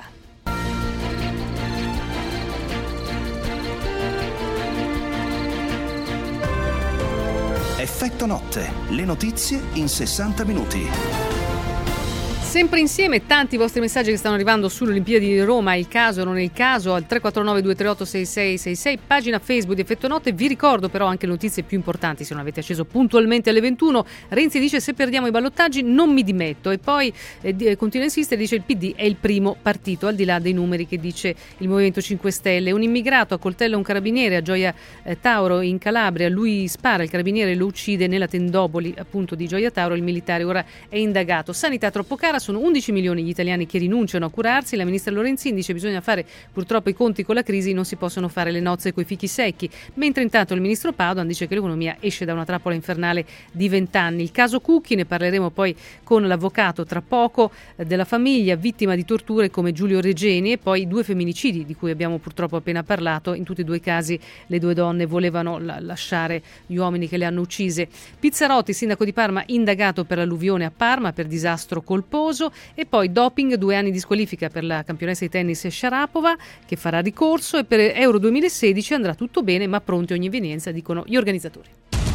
Effetto notte, le notizie in sessanta minuti. Sempre insieme, tanti vostri messaggi che stanno arrivando sulle Olimpiadi di Roma, il caso o non è il caso, al tre quattro nove due tre otto sei sei sei sei, pagina Facebook di Effetto Notte. Vi ricordo però anche le notizie più importanti, se non avete acceso puntualmente alle ventuno. Renzi dice: se perdiamo i ballottaggi non mi dimetto, e poi eh, continua a insistere, dice il P D è il primo partito, al di là dei numeri che dice il Movimento cinque Stelle. Un immigrato accoltella un carabiniere a Gioia eh, Tauro in Calabria, lui spara, il carabiniere lo uccide nella tendopoli appunto di Gioia Tauro, il militare ora è indagato. Sanità troppo cara, sono undici milioni gli italiani che rinunciano a curarsi. La ministra Lorenzin dice bisogna fare purtroppo i conti con la crisi, non si possono fare le nozze coi fichi secchi, mentre intanto il ministro Padoan dice che l'economia esce da una trappola infernale di vent'anni. Il caso Cucchi, ne parleremo poi con l'avvocato tra poco, eh, della famiglia vittima di torture come Giulio Regeni, e poi due femminicidi di cui abbiamo purtroppo appena parlato. In tutti e due i casi le due donne volevano la- lasciare gli uomini che le hanno uccise. Pizzarotti, sindaco di Parma, indagato per l'alluvione a Parma per disastro colposo. E poi doping, due anni di squalifica per la campionessa di tennis Sharapova, che farà ricorso, e per Euro duemilasedici andrà tutto bene ma pronti a ogni evenienza, dicono gli organizzatori.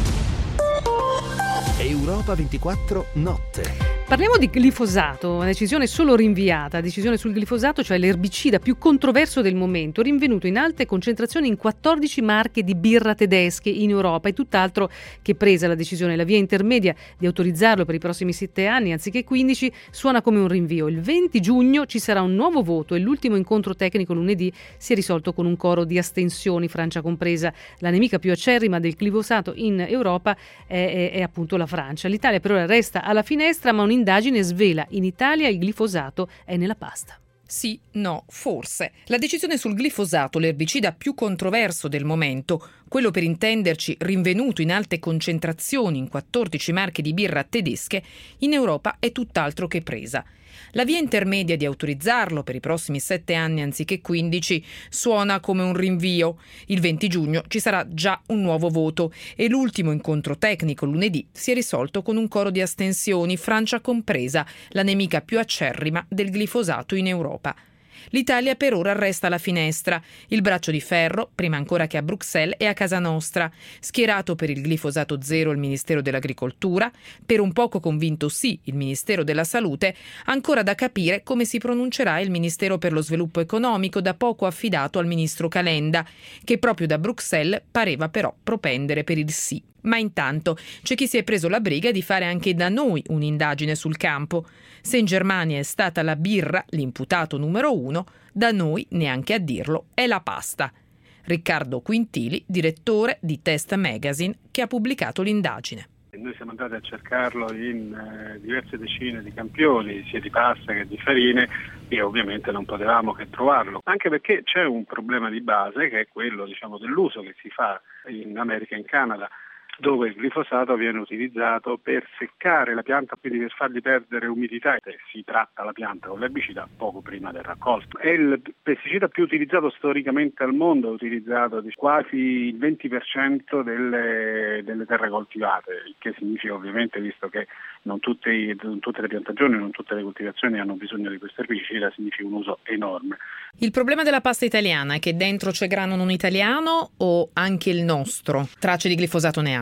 Europa ventiquattro notte. Parliamo di glifosato, una decisione solo rinviata, decisione sul glifosato, cioè l'erbicida più controverso del momento, rinvenuto in alte concentrazioni in quattordici marche di birra tedesche in Europa, e tutt'altro che presa la decisione. La via intermedia di autorizzarlo per i prossimi sette anni anziché quindici suona come un rinvio. Il venti giugno ci sarà un nuovo voto e l'ultimo incontro tecnico lunedì si è risolto con un coro di astensioni, Francia compresa. La nemica più acerrima del glifosato in Europa è, è, è appunto la Francia. L'Italia per ora resta alla finestra, ma un'indagine svela: in Italia il glifosato è nella pasta. Sì, no, forse. La decisione sul glifosato, l'erbicida più controverso del momento, quello per intenderci rinvenuto in alte concentrazioni in quattordici marche di birra tedesche, in Europa è tutt'altro che presa. La via intermedia di autorizzarlo per i prossimi sette anni anziché quindici suona come un rinvio. Il venti giugno ci sarà già un nuovo voto e l'ultimo incontro tecnico lunedì si è risolto con un coro di astensioni, Francia compresa, la nemica più acerrima del glifosato in Europa. L'Italia per ora resta alla finestra. Il braccio di ferro, prima ancora che a Bruxelles, è a casa nostra. Schierato per il glifosato zero il Ministero dell'Agricoltura, per un poco convinto sì il Ministero della Salute, ancora da capire come si pronuncerà il Ministero per lo Sviluppo Economico, da poco affidato al ministro Calenda, che proprio da Bruxelles pareva però propendere per il sì. Ma intanto c'è chi si è preso la briga di fare anche da noi un'indagine sul campo. Se in Germania è stata la birra l'imputato numero uno, da noi, neanche a dirlo, è la pasta. Riccardo Quintili, direttore di Test Magazine, che ha pubblicato l'indagine. Noi siamo andati a cercarlo in eh, diverse decine di campioni, sia di pasta che di farine, e ovviamente non potevamo che trovarlo, anche perché c'è un problema di base che è quello, diciamo, dell'uso che si fa in America e in Canada, dove il glifosato viene utilizzato per seccare la pianta, quindi per fargli perdere umidità, e si tratta la pianta con l'erbicida poco prima del raccolto. È il pesticida più utilizzato storicamente al mondo, è utilizzato di quasi il venti per cento delle, delle terre coltivate, il che significa ovviamente, visto che non tutte, non tutte le piantagioni, non tutte le coltivazioni hanno bisogno di questo erbicida, significa un uso enorme. Il problema della pasta italiana è che dentro c'è grano non italiano o anche il nostro tracce di glifosato ne ha?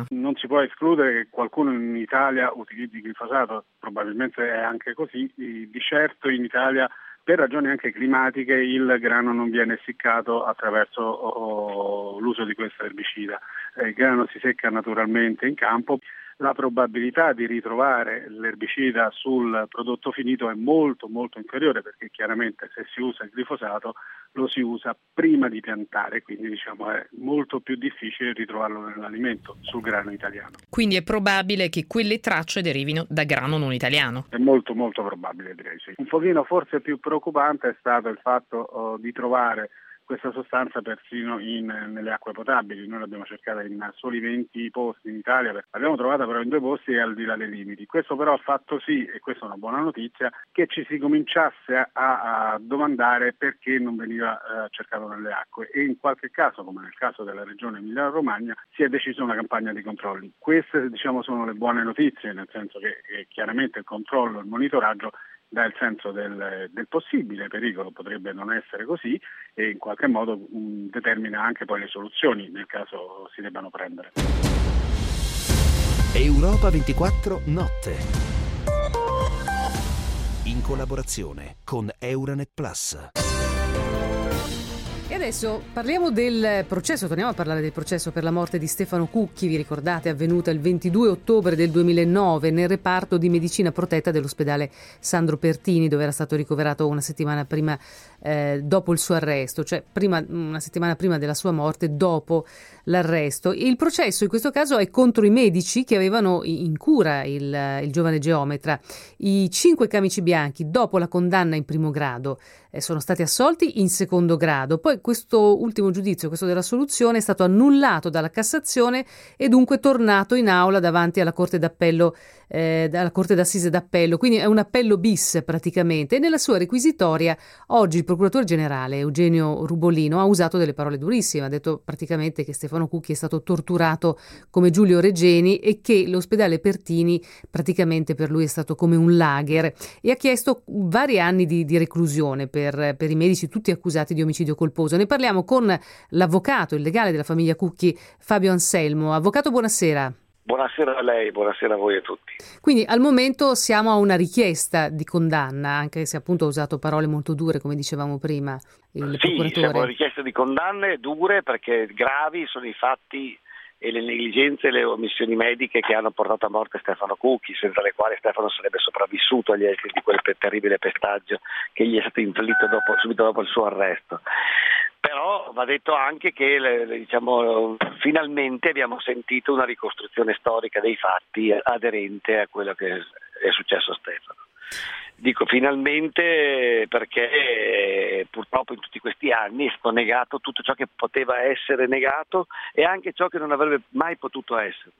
Non si può escludere che qualcuno in Italia utilizzi glifosato, probabilmente è anche così. Di certo in Italia, per ragioni anche climatiche, il grano non viene essiccato attraverso oh, l'uso di questo erbicida. Il grano si secca naturalmente in campo. La probabilità di ritrovare l'erbicida sul prodotto finito è molto molto inferiore, perché chiaramente se si usa il glifosato lo si usa prima di piantare, quindi diciamo è molto più difficile ritrovarlo nell'alimento sul grano italiano. Quindi è probabile che quelle tracce derivino da grano non italiano? È molto molto probabile, direi sì. Un pochino forse più preoccupante è stato il fatto oh, di trovare questa sostanza persino in, nelle acque potabili. Noi l'abbiamo cercata in soli venti posti in Italia, l'abbiamo trovata però in due posti e al di là dei limiti. Questo però ha fatto sì, e questa è una buona notizia, che ci si cominciasse a, a domandare perché non veniva eh, cercato nelle acque, e in qualche caso, come nel caso della regione Emilia-Romagna, si è decisa una campagna di controlli. Queste diciamo sono le buone notizie, nel senso che eh, chiaramente il controllo, il monitoraggio dà il senso del, del possibile pericolo, potrebbe non essere così, e in qualche modo mh, determina anche poi le soluzioni nel caso si debbano prendere. Europa ventiquattro Notte, in collaborazione con Euranet Plus. E adesso parliamo del processo, torniamo a parlare del processo per la morte di Stefano Cucchi, vi ricordate, avvenuta il ventidue ottobre del duemilanove nel reparto di medicina protetta dell'ospedale Sandro Pertini, dove era stato ricoverato una settimana prima, eh, dopo il suo arresto, cioè prima, una settimana prima della sua morte, dopo l'arresto. Il processo in questo caso è contro i medici che avevano in cura il, il giovane geometra. I cinque camici bianchi, dopo la condanna in primo grado, eh, sono stati assolti in secondo grado. Poi questo ultimo giudizio, questo dell'assoluzione, è stato annullato dalla Cassazione e dunque tornato in aula davanti alla Corte d'Appello, eh, alla Corte d'Assise d'Appello, quindi è un appello bis praticamente. E nella sua requisitoria oggi il procuratore generale Eugenio Rubolino ha usato delle parole durissime, ha detto praticamente che Stefano Cucchi è stato torturato come Giulio Regeni e che l'ospedale Pertini praticamente per lui è stato come un lager, e ha chiesto vari anni di, di reclusione per, per i medici tutti accusati di omicidio colposo. Ne parliamo con l'avvocato, il legale della famiglia Cucchi, Fabio Anselmo. Avvocato, buonasera. Buonasera a lei, buonasera a voi e a tutti. Quindi al momento siamo a una richiesta di condanna, anche se appunto ha usato parole molto dure, come dicevamo prima il sì, procuratore. Sì, siamo a una richiesta di condanne dure, perché gravi sono i fatti e le negligenze e le omissioni mediche che hanno portato a morte Stefano Cucchi, senza le quali Stefano sarebbe sopravvissuto agli esiti di quel terribile pestaggio che gli è stato inflitto dopo, subito dopo il suo arresto. Però va detto anche che diciamo, finalmente abbiamo sentito una ricostruzione storica dei fatti aderente a quello che è successo a Stefano. Dico finalmente perché purtroppo in tutti questi anni è stato negato tutto ciò che poteva essere negato e anche ciò che non avrebbe mai potuto essere.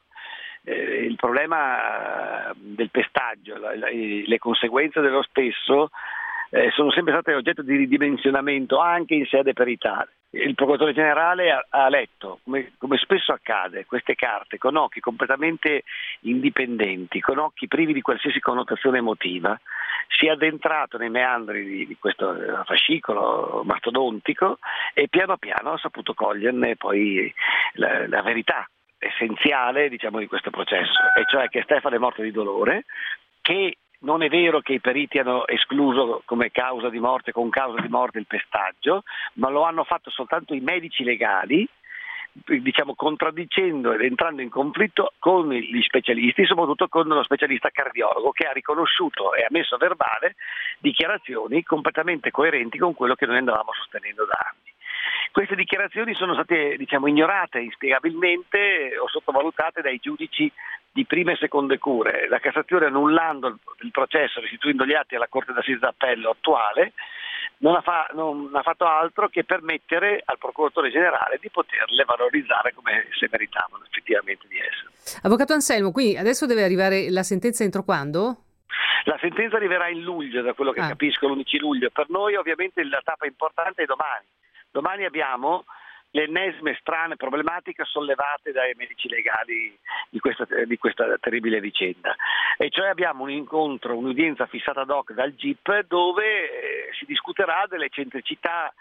Eh, il problema del pestaggio, la, la, le conseguenze dello stesso eh, sono sempre state oggetto di ridimensionamento anche in sede peritale. Il procuratore generale ha, ha letto, come, come spesso accade, queste carte con occhi completamente indipendenti, con occhi privi di qualsiasi connotazione emotiva, si è addentrato nei meandri di, di questo fascicolo mastodontico e piano piano ha saputo coglierne poi la, la verità essenziale, diciamo, di questo processo, e cioè che Stefano è morto di dolore, che non è vero che i periti hanno escluso come causa di morte, con causa di morte, il pestaggio, ma lo hanno fatto soltanto i medici legali, diciamo contraddicendo ed entrando in conflitto con gli specialisti, soprattutto con lo specialista cardiologo, che ha riconosciuto e ha messo a verbale dichiarazioni completamente coerenti con quello che noi andavamo sostenendo da anni. Queste dichiarazioni sono state, diciamo, ignorate inspiegabilmente o sottovalutate dai giudici di prime e seconde cure. La Cassazione, annullando il processo, restituendo gli atti alla Corte d'Assise d'Appello attuale, non ha, fa, non ha fatto altro che permettere al procuratore generale di poterle valorizzare come se meritavano effettivamente di essere. Avvocato Anselmo, qui adesso deve arrivare la sentenza entro quando? La sentenza arriverà in luglio, da quello che ah. capisco, l'undici luglio. Per noi ovviamente la tappa importante è domani. Domani abbiamo le ennesime strane problematiche sollevate dai medici legali di questa, di questa terribile vicenda, e cioè abbiamo un incontro, un'udienza fissata ad hoc dal G I P dove eh, si discuterà delle eccentricità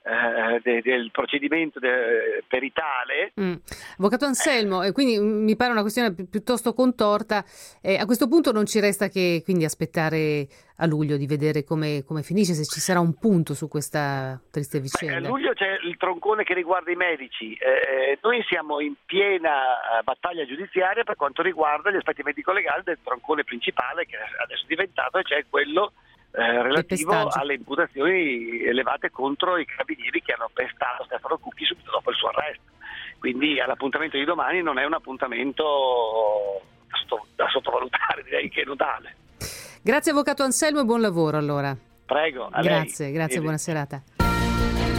eh, de, del procedimento de, peritale. Mm. Avvocato Anselmo, eh, quindi mi pare una questione pi- piuttosto contorta. Eh, a questo punto non ci resta che quindi aspettare a luglio di vedere come, come finisce, se ci sarà un punto su questa triste vicenda. A luglio c'è il troncone che riguarda i medici. Eh, noi siamo in piena battaglia giudiziaria per quanto riguarda gli aspetti medico-legali del troncone principale che adesso è diventato, e cioè quello eh, relativo alle imputazioni elevate contro i carabinieri che hanno pestato Stefano Cucchi subito dopo il suo arresto. Quindi l'appuntamento di domani non è un appuntamento da, sotto, da sottovalutare, direi che è notale. Grazie avvocato Anselmo e buon lavoro allora. Prego, a Grazie, lei. grazie, Bene. buona serata.